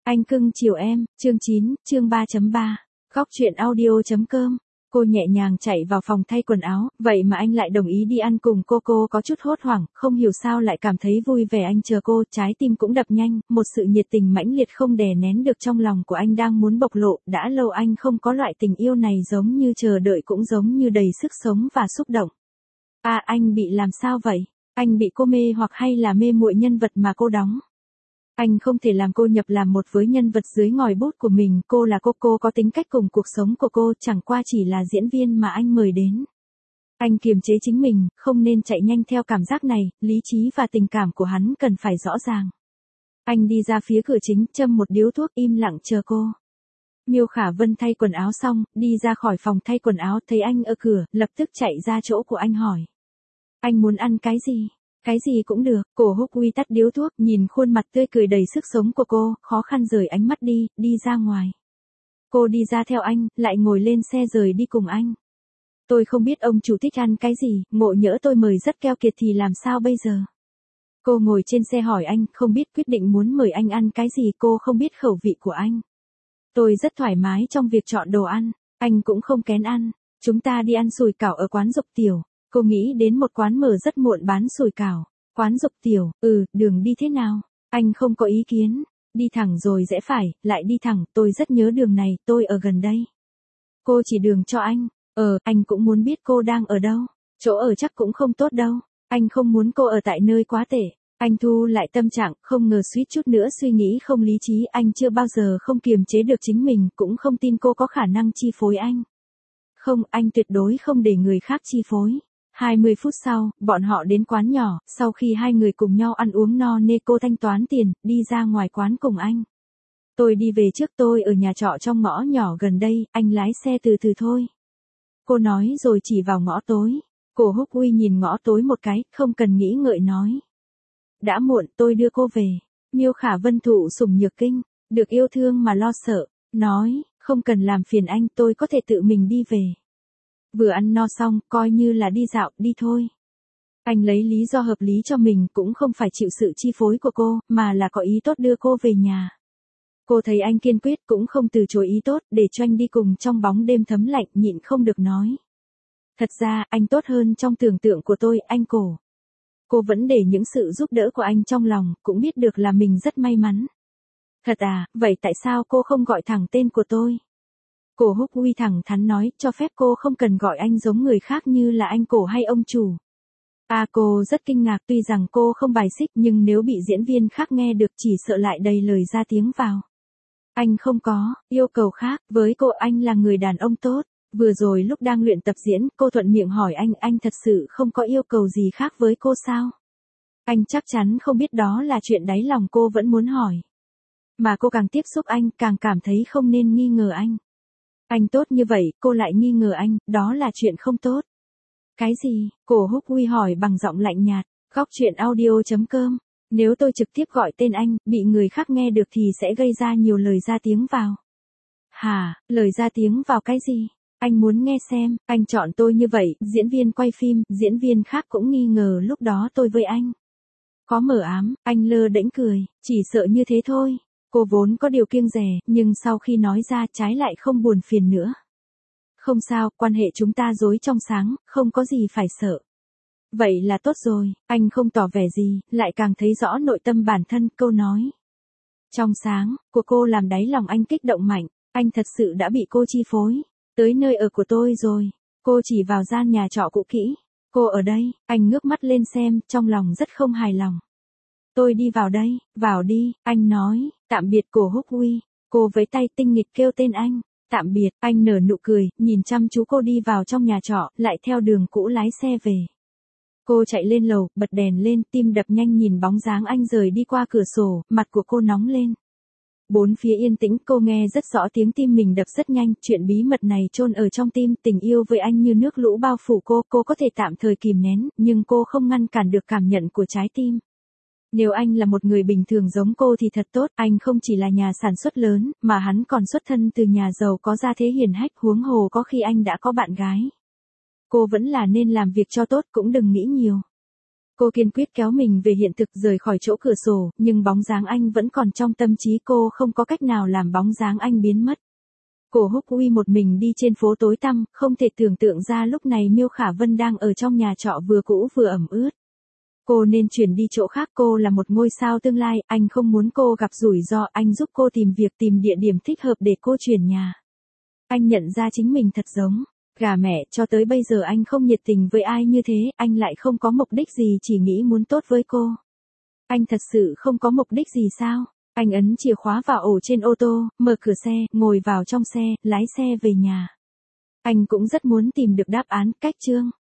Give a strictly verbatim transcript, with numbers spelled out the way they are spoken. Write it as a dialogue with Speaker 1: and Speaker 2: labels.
Speaker 1: Anh cưng chiều em, chương chín, chương ba chấm ba. Góc truyện audio chấm com. Cô nhẹ nhàng chạy vào phòng thay quần áo, vậy mà anh lại đồng ý đi ăn cùng cô. Cô có chút hốt hoảng, không hiểu sao lại cảm thấy vui vẻ. Anh chờ cô, trái tim cũng đập nhanh, một sự nhiệt tình mãnh liệt không đè nén được trong lòng của anh đang muốn bộc lộ. Đã lâu anh không có loại tình yêu này, giống như chờ đợi cũng giống như đầy sức sống và xúc động. À, anh bị làm sao vậy? Anh bị cô mê hoặc hay là mê muội nhân vật mà cô đóng? Anh không thể làm cô nhập làm một với nhân vật dưới ngòi bút của mình. Cô là cô, cô có tính cách cùng cuộc sống của cô, chẳng qua chỉ là diễn viên mà anh mời đến. Anh kiềm chế chính mình, không nên chạy nhanh theo cảm giác này, lý trí và tình cảm của hắn cần phải rõ ràng. Anh đi ra phía cửa chính, châm một điếu thuốc, im lặng chờ cô. Miêu Khả Vân thay quần áo xong, đi ra khỏi phòng thay quần áo, thấy anh ở cửa, lập tức chạy ra chỗ của anh hỏi. Anh muốn ăn cái gì? Cái gì cũng được. Cổ Húc Uy tắt điếu thuốc, nhìn khuôn mặt tươi cười đầy sức sống của cô, khó khăn rời ánh mắt đi, đi ra ngoài. Cô đi ra theo anh, lại ngồi lên xe rời đi cùng anh. Tôi không biết ông chủ thích ăn cái gì, ngộ nhỡ tôi mời rất keo kiệt thì làm sao bây giờ? Cô ngồi trên xe hỏi anh, không biết quyết định muốn mời anh ăn cái gì. Cô không biết khẩu vị của anh. Tôi rất thoải mái trong việc chọn đồ ăn, anh cũng không kén ăn. Chúng ta đi ăn sủi cảo ở quán Dục Tiểu. Cô nghĩ đến một quán mở rất muộn bán sủi cảo. Quán Dục Tiểu, ừ, đường đi thế nào? Anh không có ý kiến. Đi thẳng rồi rẽ phải, lại đi thẳng, tôi rất nhớ đường này, tôi ở gần đây. Cô chỉ đường cho anh. Ờ, anh cũng muốn biết cô đang ở đâu. Chỗ ở chắc cũng không tốt đâu. Anh không muốn cô ở tại nơi quá tệ. Anh thu lại tâm trạng, không ngờ suýt chút nữa suy nghĩ không lý trí. Anh chưa bao giờ không kiềm chế được chính mình, cũng không tin cô có khả năng chi phối anh. Không, anh tuyệt đối không để người khác chi phối. hai mươi phút sau, bọn họ đến quán nhỏ, sau khi hai người cùng nhau ăn uống no nê cô thanh toán tiền, đi ra ngoài quán cùng anh. Tôi đi về trước, tôi ở nhà trọ trong ngõ nhỏ gần đây, anh lái xe từ từ thôi. Cô nói rồi chỉ vào ngõ tối. Cổ Húc Uy nhìn ngõ tối một cái, không cần nghĩ ngợi nói. Đã muộn, tôi đưa cô về. Miêu Khả Vân thụ sủng nhược kinh, được yêu thương mà lo sợ, nói, không cần làm phiền anh, tôi có thể tự mình đi về. Vừa ăn no xong, coi như là đi dạo, đi thôi. Anh lấy lý do hợp lý cho mình, cũng không phải chịu sự chi phối của cô, mà là có ý tốt đưa cô về nhà. Cô thấy anh kiên quyết, cũng không từ chối ý tốt, để cho anh đi cùng trong bóng đêm thấm lạnh, nhịn không được nói. Thật ra, anh tốt hơn trong tưởng tượng của tôi, anh Cổ. Cô vẫn để những sự giúp đỡ của anh trong lòng, cũng biết được là mình rất may mắn. Thật à, vậy tại sao cô không gọi thẳng tên của tôi? Cổ Húc Uy thẳng thắn nói, cho phép cô không cần gọi anh giống người khác như là anh Cổ hay ông chủ. À, cô rất kinh ngạc, tuy rằng cô không bài xích, nhưng nếu bị diễn viên khác nghe được chỉ sợ lại đầy lời ra tiếng vào. Anh không có yêu cầu khác, với cô anh là người đàn ông tốt. Vừa rồi lúc đang luyện tập diễn, cô thuận miệng hỏi anh, anh thật sự không có yêu cầu gì khác với cô sao? Anh chắc chắn không biết đó là chuyện đáy lòng cô vẫn muốn hỏi. Mà cô càng tiếp xúc anh, càng cảm thấy không nên nghi ngờ anh. Anh tốt như vậy, cô lại nghi ngờ anh, đó là chuyện không tốt. Cái gì? Cổ Húc Uy hỏi bằng giọng lạnh nhạt. Góc truyện audio chấm com. Nếu tôi trực tiếp gọi tên anh, bị người khác nghe được thì sẽ gây ra nhiều lời ra tiếng vào. Hả, lời ra tiếng vào cái gì? Anh muốn nghe xem, anh chọn tôi như vậy, diễn viên quay phim, diễn viên khác cũng nghi ngờ lúc đó tôi với anh. Có mờ ám, anh lơ đễnh cười, chỉ sợ như thế thôi. Cô vốn có điều kiêng dè, nhưng sau khi nói ra trái lại không buồn phiền nữa. Không sao, quan hệ chúng ta dối trong sáng, không có gì phải sợ. Vậy là tốt rồi, anh không tỏ vẻ gì, lại càng thấy rõ nội tâm bản thân. Câu nói trong sáng của cô làm đáy lòng anh kích động mạnh, anh thật sự đã bị cô chi phối. Tới nơi ở của tôi rồi. Cô chỉ vào gian nhà trọ cũ kỹ. Cô ở đây, anh ngước mắt lên xem, trong lòng rất không hài lòng. Tôi đi vào đây, vào đi, anh nói, tạm biệt Cổ Húc Uy. Cô với tay tinh nghịch kêu tên anh, tạm biệt, anh nở nụ cười, nhìn chăm chú cô đi vào trong nhà trọ, lại theo đường cũ lái xe về. Cô chạy lên lầu, bật đèn lên, tim đập nhanh nhìn bóng dáng anh rời đi qua cửa sổ, mặt của cô nóng lên. Bốn phía yên tĩnh, cô nghe rất rõ tiếng tim mình đập rất nhanh, chuyện bí mật này chôn ở trong tim, tình yêu với anh như nước lũ bao phủ cô, cô có thể tạm thời kìm nén, nhưng cô không ngăn cản được cảm nhận của trái tim. Nếu anh là một người bình thường giống cô thì thật tốt, anh không chỉ là nhà sản xuất lớn, mà hắn còn xuất thân từ nhà giàu có gia thế hiển hách, huống hồ có khi anh đã có bạn gái. Cô vẫn là nên làm việc cho tốt, cũng đừng nghĩ nhiều. Cô kiên quyết kéo mình về hiện thực rời khỏi chỗ cửa sổ, nhưng bóng dáng anh vẫn còn trong tâm trí cô, không có cách nào làm bóng dáng anh biến mất. Cổ Húc Uy một mình đi trên phố tối tăm, không thể tưởng tượng ra lúc này Miêu Khả Vân đang ở trong nhà trọ vừa cũ vừa ẩm ướt. Cô nên chuyển đi chỗ khác, cô là một ngôi sao tương lai, anh không muốn cô gặp rủi ro, anh giúp cô tìm việc, tìm địa điểm thích hợp để cô chuyển nhà. Anh nhận ra chính mình thật giống gà mẹ, cho tới bây giờ anh không nhiệt tình với ai như thế, anh lại không có mục đích gì, chỉ nghĩ muốn tốt với cô. Anh thật sự không có mục đích gì sao? Anh ấn chìa khóa vào ổ trên ô tô, mở cửa xe, ngồi vào trong xe, lái xe về nhà. Anh cũng rất muốn tìm được đáp án, cách chương.